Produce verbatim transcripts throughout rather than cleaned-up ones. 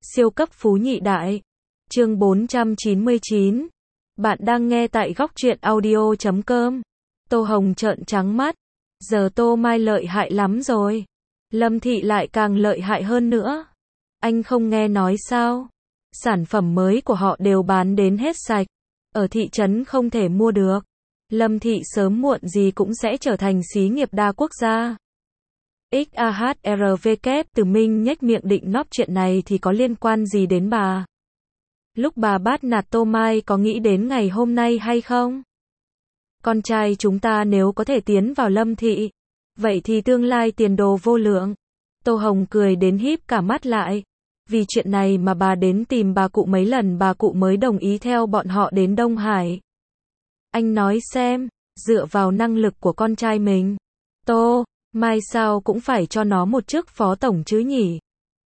Siêu cấp phú nhị đại. Chương bốn trăm chín mươi chín. Bạn đang nghe tại góc truyện audio chấm com. Tô Hồng trợn trắng mắt. Giờ Tô Mai lợi hại lắm rồi. Lâm Thị lại càng lợi hại hơn nữa. Anh không nghe nói sao? Sản phẩm mới của họ đều bán đến hết sạch. Ở thị trấn không thể mua được. Lâm Thị sớm muộn gì cũng sẽ trở thành xí nghiệp đa quốc gia. XAHRWK Từ Minh nhếch miệng định nóp chuyện này thì có liên quan gì đến bà? Lúc bà bắt nạt Tô Mai có nghĩ đến ngày hôm nay hay không? Con trai chúng ta nếu có thể tiến vào Lâm Thị, vậy thì tương lai tiền đồ vô lượng. Tô Hồng cười đến híp cả mắt lại. Vì chuyện này mà bà đến tìm bà cụ mấy lần bà cụ mới đồng ý theo bọn họ đến Đông Hải. Anh nói xem, dựa vào năng lực của con trai mình, Tô Mai sao cũng phải cho nó một chức phó tổng chứ nhỉ?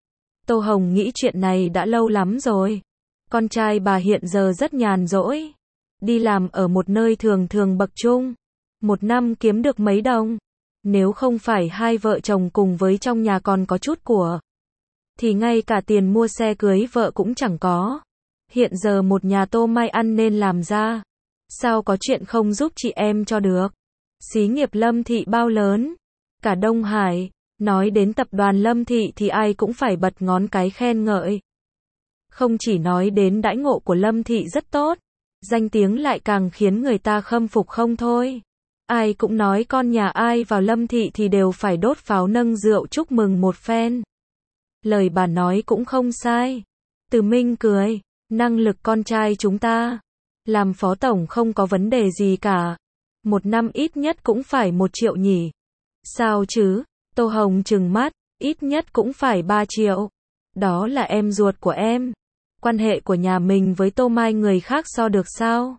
Tô Hồng nghĩ chuyện này đã lâu lắm rồi. Con trai bà hiện giờ rất nhàn rỗi. Đi làm ở một nơi thường thường bậc trung. Một năm kiếm được mấy đồng. Nếu không phải hai vợ chồng cùng với trong nhà còn có chút của, thì ngay cả tiền mua xe cưới vợ cũng chẳng có. Hiện giờ một nhà Tô Mai ăn nên làm ra. Sao có chuyện không giúp chị em cho được? Xí nghiệp Lâm Thị bao lớn? Cả Đông Hải, nói đến tập đoàn Lâm Thị thì ai cũng phải bật ngón cái khen ngợi. Không chỉ nói đến đãi ngộ của Lâm Thị rất tốt, danh tiếng lại càng khiến người ta khâm phục không thôi. Ai cũng nói con nhà ai vào Lâm Thị thì đều phải đốt pháo nâng rượu chúc mừng một phen. Lời bà nói cũng không sai. Từ Minh cười, năng lực con trai chúng ta, làm phó tổng không có vấn đề gì cả. Một năm ít nhất cũng phải một triệu nhỉ. Sao chứ? Tô Hồng trừng mắt, ít nhất cũng phải ba triệu. Đó là em ruột của em. Quan hệ của nhà mình với Tô Mai người khác so được sao?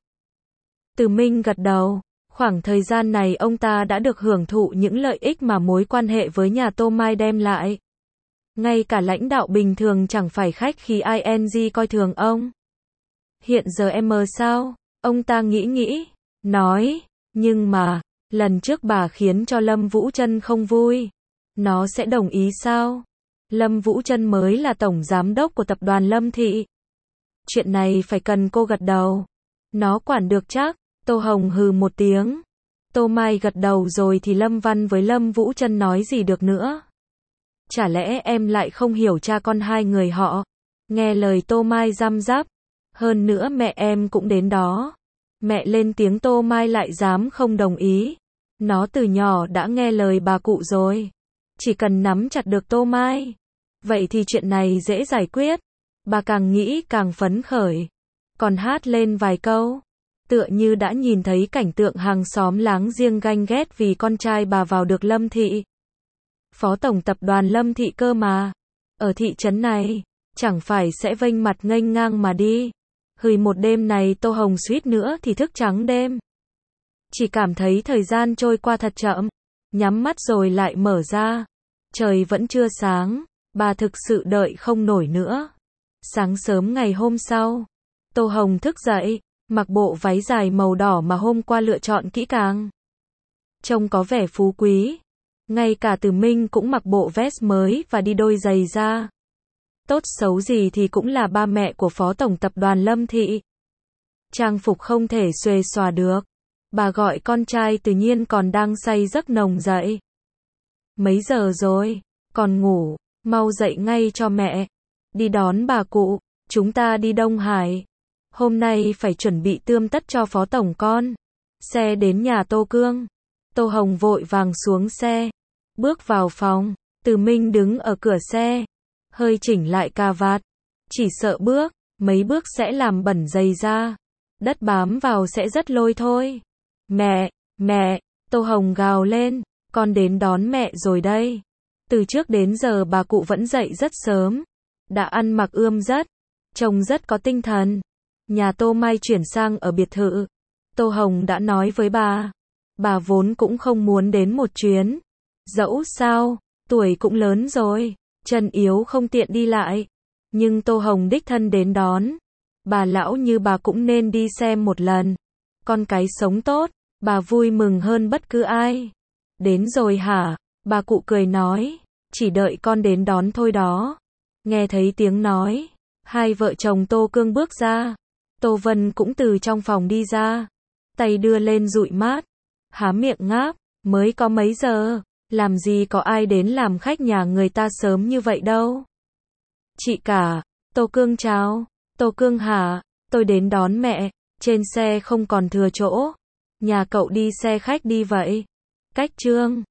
Từ Minh gật đầu, khoảng thời gian này ông ta đã được hưởng thụ những lợi ích mà mối quan hệ với nhà Tô Mai đem lại. Ngay cả lãnh đạo bình thường chẳng phải khách khí ing coi thường ông. Hiện giờ em mờ sao? Ông ta nghĩ nghĩ, nói, nhưng mà, lần trước bà khiến cho Lâm Vũ Trân không vui. Nó sẽ đồng ý sao? Lâm Vũ Trân mới là tổng giám đốc của tập đoàn Lâm Thị. Chuyện này phải cần cô gật đầu. Nó quản được chắc. Tô Hồng hừ một tiếng. Tô Mai gật đầu rồi thì Lâm Văn với Lâm Vũ Trân nói gì được nữa. Chả lẽ em lại không hiểu cha con hai người họ? Nghe lời Tô Mai răm rắp. Hơn nữa mẹ em cũng đến đó. Mẹ lên tiếng Tô Mai lại dám không đồng ý. Nó từ nhỏ đã nghe lời bà cụ rồi. Chỉ cần nắm chặt được Tô Mai, vậy thì chuyện này dễ giải quyết. Bà càng nghĩ càng phấn khởi. Còn hát lên vài câu. Tựa như đã nhìn thấy cảnh tượng hàng xóm láng giềng ganh ghét vì con trai bà vào được Lâm Thị. Phó tổng tập đoàn Lâm Thị cơ mà. Ở thị trấn này, chẳng phải sẽ vênh mặt nghênh ngang mà đi. Hười một đêm này Tô Hồng suýt nữa thì thức trắng đêm. Chỉ cảm thấy thời gian trôi qua thật chậm. Nhắm mắt rồi lại mở ra. Trời vẫn chưa sáng. Bà thực sự đợi không nổi nữa. Sáng sớm ngày hôm sau, Tô Hồng thức dậy, mặc bộ váy dài màu đỏ mà hôm qua lựa chọn kỹ càng. Trông có vẻ phú quý. Ngay cả Từ Minh cũng mặc bộ vest mới và đi đôi giày da. Tốt xấu gì thì cũng là ba mẹ của phó tổng tập đoàn Lâm Thị. Trang phục không thể xuề xòa được. Bà gọi con trai tự nhiên còn đang say giấc nồng dậy. Mấy giờ rồi? Còn ngủ, mau dậy ngay cho mẹ. Đi đón bà cụ, chúng ta đi Đông Hải. Hôm nay phải chuẩn bị tươm tất cho phó tổng con. Xe đến nhà Tô Cương. Tô Hồng vội vàng xuống xe. Bước vào phòng, Từ Minh đứng ở cửa xe. Hơi chỉnh lại cà vạt. Chỉ sợ bước, mấy bước sẽ làm bẩn giày da. Đất bám vào sẽ rất lôi thôi. Mẹ, mẹ, Tô Hồng gào lên. Con đến đón mẹ rồi đây. Từ trước đến giờ bà cụ vẫn dậy rất sớm. Đã ăn mặc ươm rất. Trông rất có tinh thần. Nhà Tô Mai chuyển sang ở biệt thự. Tô Hồng đã nói với bà. Bà vốn cũng không muốn đến một chuyến. Dẫu sao, tuổi cũng lớn rồi. Chân yếu không tiện đi lại. Nhưng Tô Hồng đích thân đến đón. Bà lão như bà cũng nên đi xem một lần. Con cái sống tốt, bà vui mừng hơn bất cứ ai. Đến rồi hả? Bà cụ cười nói. Chỉ đợi con đến đón thôi đó. Nghe thấy tiếng nói, hai vợ chồng Tô Cương bước ra. Tô Vân cũng từ trong phòng đi ra, tay đưa lên dụi mát, há miệng ngáp, mới có mấy giờ, làm gì có ai đến làm khách nhà người ta sớm như vậy đâu. Chị cả, Tô Cương chào. Tô Cương hả, tôi đến đón mẹ, trên xe không còn thừa chỗ, nhà cậu đi xe khách đi vậy. Cách Trương